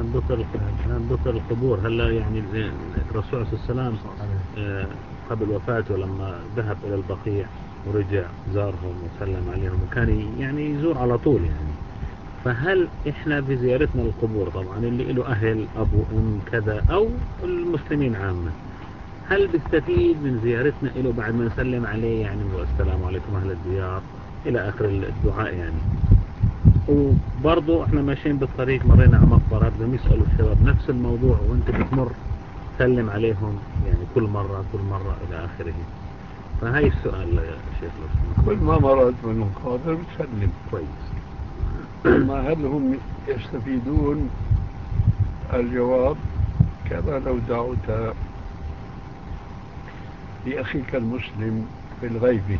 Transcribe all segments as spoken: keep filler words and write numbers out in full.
عن ذكر عن ذكر القبور، هل يعني الرسول صلى الله عليه وسلم قبل وفاته لما ذهب إلى البقيع ورجع زارهم وسلم عليهم وكان يعني يزور على طول يعني، فهل إحنا بزيارتنا للقبور طبعا اللي له أهل أبو أم كذا أو المسلمين عامة، هل بيستفيد من زيارتنا له بعد ما نسلم عليه يعني والسلام عليكم أهل الديار إلى آخر الدعاء يعني؟ وبرضو احنا ماشيين بالطريق مرينا على مقبرة بدهم يسألوا الشباب نفس الموضوع وانت بتمر سلم عليهم يعني كل مرة كل مرة إلى آخره. فهاي السؤال يا شيخ لو كل ما مرت من مقابر بتسلم كويس. أما هل هم يستفيدون؟ الجواب كما لو دعوت لأخيك المسلم في الغيب،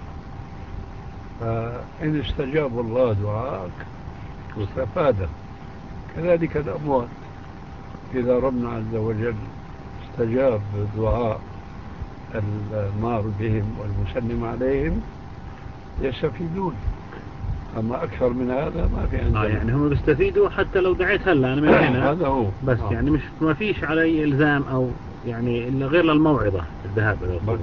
فإن استجاب الله دعاءك واستفاد. كذلك الأموات إذا ربنا عز وجل استجاب دعاء المار بهم والمسلم عليهم يستفيدون. أما أكثر من هذا ما في عندنا. آه يعني هم بيستفيدوا حتى لو دعيت هلا أنا من هنا هذا هو بس آه. يعني مش ما فيش علي إلزام أو يعني إلا غير للموعظة الذهاب إلى القبور.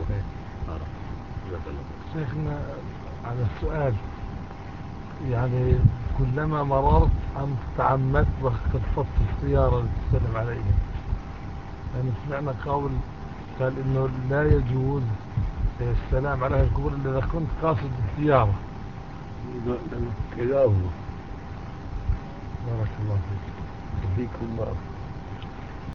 شيخنا على السؤال يعني كلما مررت أم تعمدت وقد فضت السيارة لتسلم عليهم، يعني سمعنا قول قال إنه لا يجوز السلام على القبور إلا إذا كنت قاصد السيارة. كلامه بارك الله فيك. فيكم بارك.